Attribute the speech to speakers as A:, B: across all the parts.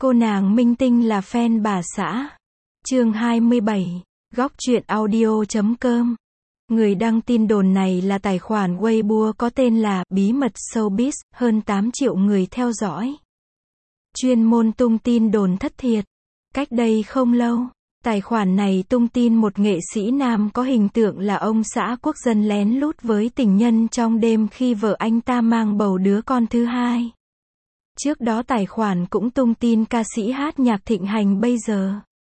A: Cô nàng minh tinh là fan bà xã. Chương 27. Góc truyện audio.com. Người đăng tin đồn này là tài khoản Weibo có tên là Bí mật Showbiz, hơn 8 triệu người theo dõi. Chuyên môn tung tin đồn thất thiệt. Cách đây không lâu, tài khoản này tung tin một nghệ sĩ nam có hình tượng là ông xã quốc dân lén lút với tình nhân trong đêm khi vợ anh ta mang bầu đứa con thứ hai. Trước đó tài khoản cũng tung tin ca sĩ hát nhạc thịnh hành bây giờ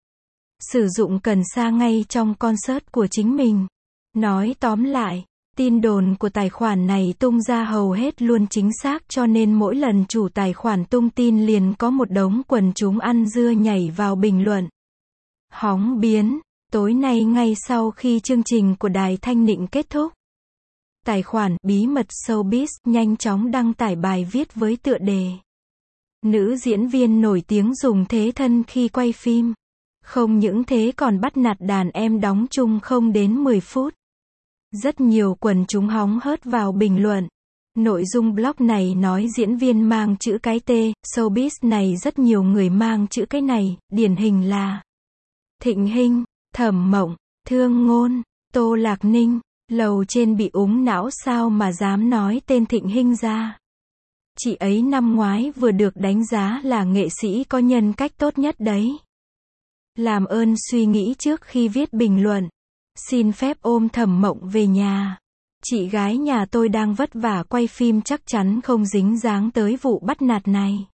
A: sử dụng cần sa ngay trong concert của chính mình. Nói tóm lại, tin đồn của tài khoản này tung ra hầu hết luôn chính xác, cho nên mỗi lần chủ tài khoản tung tin liền có một đống quần chúng ăn dưa nhảy vào bình luận. Hóng biến. Tối nay ngay sau khi chương trình của Đài Thanh Nịnh kết thúc, tài khoản Bí mật Showbiz nhanh chóng đăng tải bài viết với tựa đề: Nữ diễn viên nổi tiếng dùng thế thân khi quay phim. Không những thế còn bắt nạt đàn em đóng chung không đến 10 phút. Rất nhiều quần chúng hóng hớt vào bình luận. Nội dung blog này nói diễn viên mang chữ cái T, showbiz này rất nhiều người mang chữ cái này, điển hình là Thịnh Hinh, Thẩm Mộng, Thương Ngôn, Tô Lạc Ninh. Lầu trên bị úng não sao mà dám nói tên Thịnh Hinh ra. Chị ấy năm ngoái vừa được đánh giá là nghệ sĩ có nhân cách tốt nhất đấy. Làm ơn suy nghĩ trước khi viết bình luận. Xin phép ôm Thẩm Mộng về nhà. Chị gái nhà tôi đang vất vả quay phim, chắc chắn không dính dáng tới vụ bắt nạt này.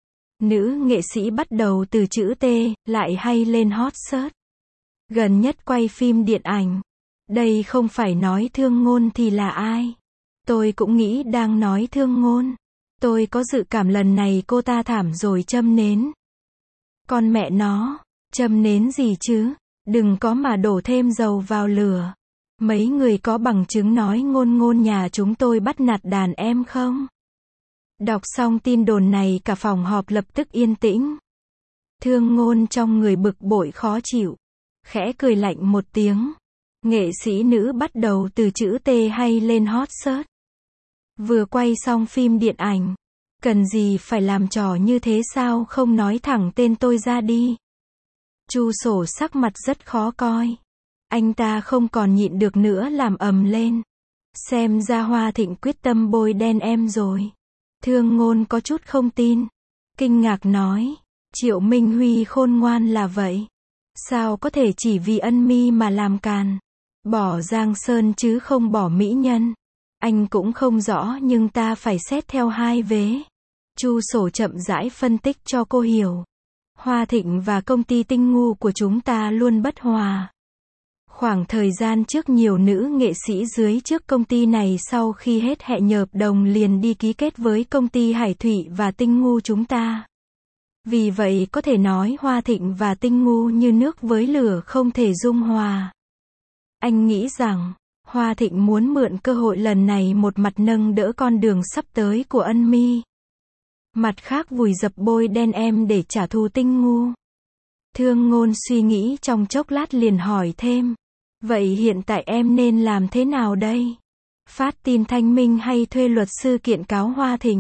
A: Nữ nghệ sĩ bắt đầu từ chữ T, lại hay lên hot search. Gần nhất quay phim điện ảnh. Đây không phải nói Thương Ngôn thì là ai? Tôi cũng nghĩ đang nói Thương Ngôn. Tôi có dự cảm lần này cô ta thảm rồi châm nến. Con mẹ nó, châm nến gì chứ? Đừng có mà đổ thêm dầu vào lửa. Mấy người có bằng chứng nói Ngôn nhà chúng tôi bắt nạt đàn em không? Đọc xong tin đồn này cả phòng họp lập tức yên tĩnh. Thương Ngôn trong người bực bội khó chịu, khẽ cười lạnh một tiếng. Nghệ sĩ nữ bắt đầu từ chữ T hay lên hot search. Vừa quay xong phim điện ảnh, cần gì phải làm trò như thế, sao không nói thẳng tên tôi ra đi? Chu Sổ sắc mặt rất khó coi. Anh ta không còn nhịn được nữa làm ầm lên. Xem ra Hoa Thịnh quyết tâm bôi đen em rồi. Thương Ngôn có chút không tin. Kinh ngạc nói, Triệu Minh Huy khôn ngoan là vậy. Sao có thể chỉ vì ân mi mà làm càn? Bỏ Giang Sơn chứ không bỏ mỹ nhân. Anh cũng không rõ nhưng ta phải xét theo hai vế. Chu Sổ chậm rãi phân tích cho cô hiểu. Hoa Thịnh và công ty Tinh Ngu của chúng ta luôn bất hòa. Khoảng thời gian trước nhiều nữ nghệ sĩ dưới trước công ty này sau khi hết hẹn hợp đồng liền đi ký kết với công ty Hải Thụy và Tinh Ngu chúng ta. Vì vậy có thể nói Hoa Thịnh và Tinh Ngu như nước với lửa, không thể dung hòa. Anh nghĩ rằng Hoa Thịnh muốn mượn cơ hội lần này một mặt nâng đỡ con đường sắp tới của Ân Mi, mặt khác vùi dập bôi đen em để trả thù Tinh Ngu. Thương Ngôn suy nghĩ trong chốc lát liền hỏi thêm, vậy hiện tại em nên làm thế nào đây? Phát tin thanh minh hay thuê luật sư kiện cáo Hoa Thịnh?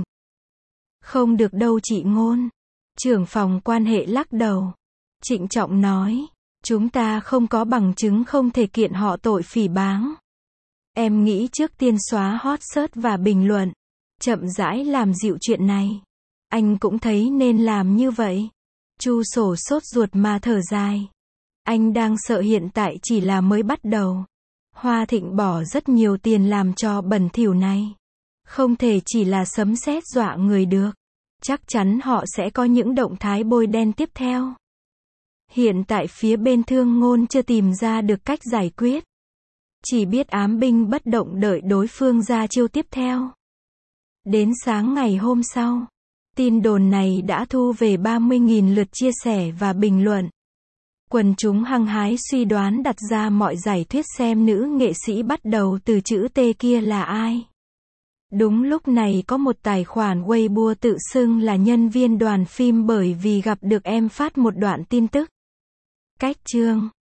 A: Không được đâu chị Ngôn. Trưởng phòng quan hệ lắc đầu, trịnh trọng nói, chúng ta không có bằng chứng, không thể kiện họ tội phỉ báng. Em nghĩ trước tiên xóa hot search và bình luận, chậm rãi làm dịu chuyện này. Anh cũng thấy nên làm như vậy. Chu Sổ sốt ruột mà thở dài. Anh đang sợ hiện tại chỉ là mới bắt đầu. Hoa Thịnh bỏ rất nhiều tiền làm trò bẩn thỉu này. Không thể chỉ là sấm sét dọa người được. Chắc chắn họ sẽ có những động thái bôi đen tiếp theo. Hiện tại phía bên Thương Ngôn chưa tìm ra được cách giải quyết. Chỉ biết ám binh bất động đợi đối phương ra chiêu tiếp theo. Đến sáng ngày hôm sau, tin đồn này đã thu về 30.000 lượt chia sẻ và bình luận. Quần chúng hăng hái suy đoán đặt ra mọi giải thuyết xem nữ nghệ sĩ bắt đầu từ chữ T kia là ai. Đúng lúc này có một tài khoản Weibo tự xưng là nhân viên đoàn phim bởi vì gặp được em phát một đoạn tin tức. Cách chương